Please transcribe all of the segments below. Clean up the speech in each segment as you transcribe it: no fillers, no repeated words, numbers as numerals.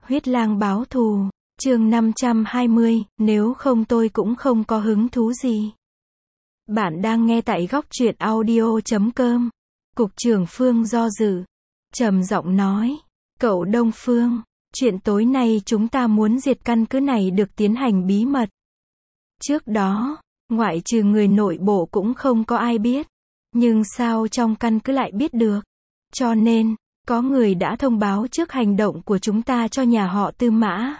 Huyết lang báo thù, chương 520, nếu không tôi cũng không có hứng thú gì. Bạn đang nghe tại góc truyện audio.com. Cục trưởng Phương do dự, trầm giọng nói, cậu Đông Phương, chuyện tối nay chúng ta muốn diệt căn cứ này được tiến hành bí mật. Trước đó, ngoại trừ người nội bộ cũng không có ai biết. Nhưng sao trong căn cứ lại biết được? Cho nên, có người đã thông báo trước hành động của chúng ta cho nhà họ Tư Mã.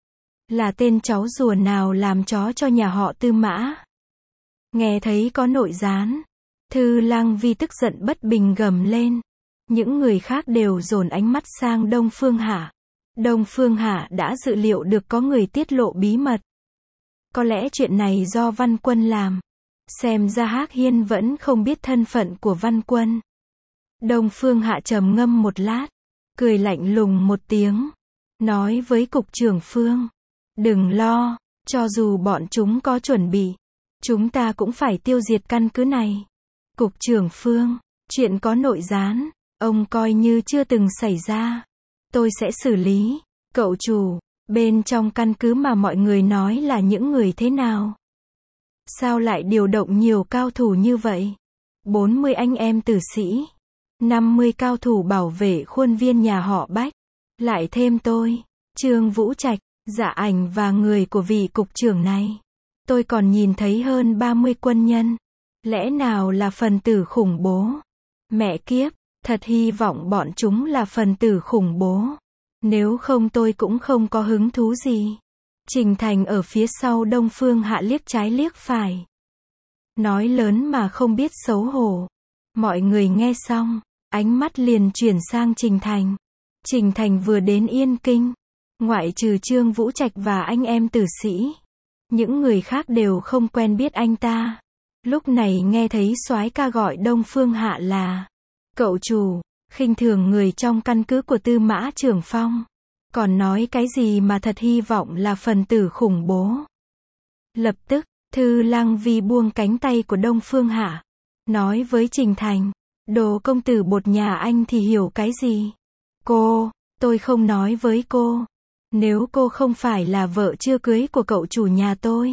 Là tên cháu rùa nào làm chó cho nhà họ Tư Mã? Nghe thấy có nội gián, Thư Lang Vi tức giận bất bình gầm lên. Những người khác đều dồn ánh mắt sang Đông Phương Hạ. Đông Phương Hạ đã dự liệu được có người tiết lộ bí mật. Có lẽ chuyện này do Văn Quân làm. Xem ra Hắc Hiên vẫn không biết thân phận của Văn Quân. Đông Phương Hạ trầm ngâm một lát, cười lạnh lùng một tiếng, nói với cục trưởng Phương, đừng lo, cho dù bọn chúng có chuẩn bị, chúng ta cũng phải tiêu diệt căn cứ này. Cục trưởng Phương, chuyện có nội gián, ông coi như chưa từng xảy ra. Tôi sẽ xử lý. Cậu chủ, bên trong căn cứ mà mọi người nói là những người thế nào? Sao lại điều động nhiều cao thủ như vậy? 40 anh em tử sĩ, 50 cao thủ bảo vệ khuôn viên nhà họ Bách, lại thêm tôi, Trương Vũ Trạch, Dạ Ảnh và người của vị cục trưởng này. Tôi còn nhìn thấy hơn 30 quân nhân. Lẽ nào là phần tử khủng bố? Mẹ kiếp, thật hy vọng bọn chúng là phần tử khủng bố. Nếu không tôi cũng không có hứng thú gì. Trình Thành ở phía sau Đông Phương Hạ liếc trái liếc phải. Nói lớn mà không biết xấu hổ. Mọi người nghe xong, ánh mắt liền chuyển sang Trình Thành. Trình Thành vừa đến Yên Kinh, ngoại trừ Trương Vũ Trạch và anh em tử sĩ, những người khác đều không quen biết anh ta. Lúc này nghe thấy soái ca gọi Đông Phương Hạ là cậu chủ, khinh thường người trong căn cứ của Tư Mã Trưởng Phong. Còn nói cái gì mà thật hy vọng là phần tử khủng bố. Lập tức, Thư Lang Vi buông cánh tay của Đông Phương Hạ, nói với Trình Thành, đồ công tử bột nhà anh thì hiểu cái gì? Tôi không nói với cô. Nếu cô không phải là vợ chưa cưới của cậu chủ nhà tôi.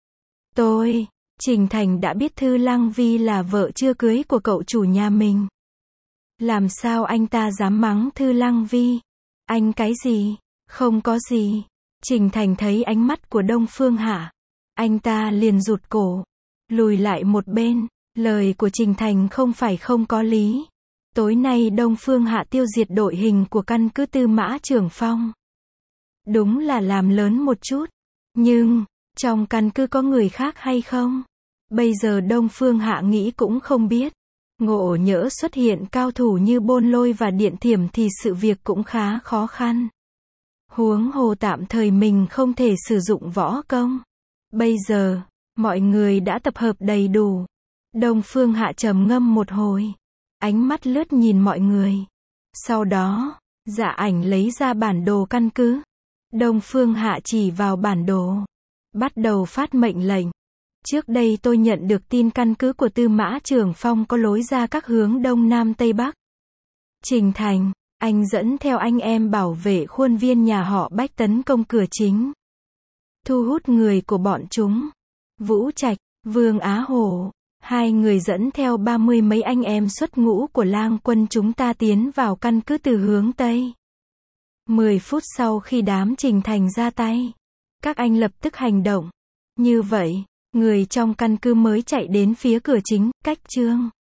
Trình Thành đã biết Thư Lang Vi là vợ chưa cưới của cậu chủ nhà mình. Làm sao anh ta dám mắng Thư Lang Vi? Anh cái gì? Không có gì. Trình Thành thấy ánh mắt của Đông Phương Hạ, anh ta liền rụt cổ, lùi lại một bên. Lời của Trình Thành không phải không có lý. Tối nay Đông Phương Hạ tiêu diệt đội hình của căn cứ Tư Mã Trưởng Phong. Đúng là làm lớn một chút. Nhưng, trong căn cứ có người khác hay không? Bây giờ Đông Phương Hạ nghĩ cũng không biết. Ngộ nhỡ xuất hiện cao thủ như Bôn Lôi và Điện Thiểm thì sự việc cũng khá khó khăn. Huống hồ tạm thời mình không thể sử dụng võ công. Bây giờ, mọi người đã tập hợp đầy đủ. Đông Phương Hạ trầm ngâm một hồi, ánh mắt lướt nhìn mọi người. Sau đó, Dạ Ảnh lấy ra bản đồ căn cứ. Đông Phương Hạ chỉ vào bản đồ, bắt đầu phát mệnh lệnh. Trước đây tôi nhận được tin căn cứ của Tư Mã Trưởng Phong có lối ra các hướng Đông Nam Tây Bắc. Trình Thành, anh dẫn theo anh em bảo vệ khuôn viên nhà họ Bách tấn công cửa chính. Thu hút người của bọn chúng. Vũ Trạch, Vương Á Hổ, hai người dẫn theo 30 mấy anh em xuất ngũ của Lang quân chúng ta tiến vào căn cứ từ hướng Tây. 10 phút sau khi đám Trình Thành ra tay, các anh lập tức hành động. Như vậy, người trong căn cứ mới chạy đến phía cửa chính, cách Trương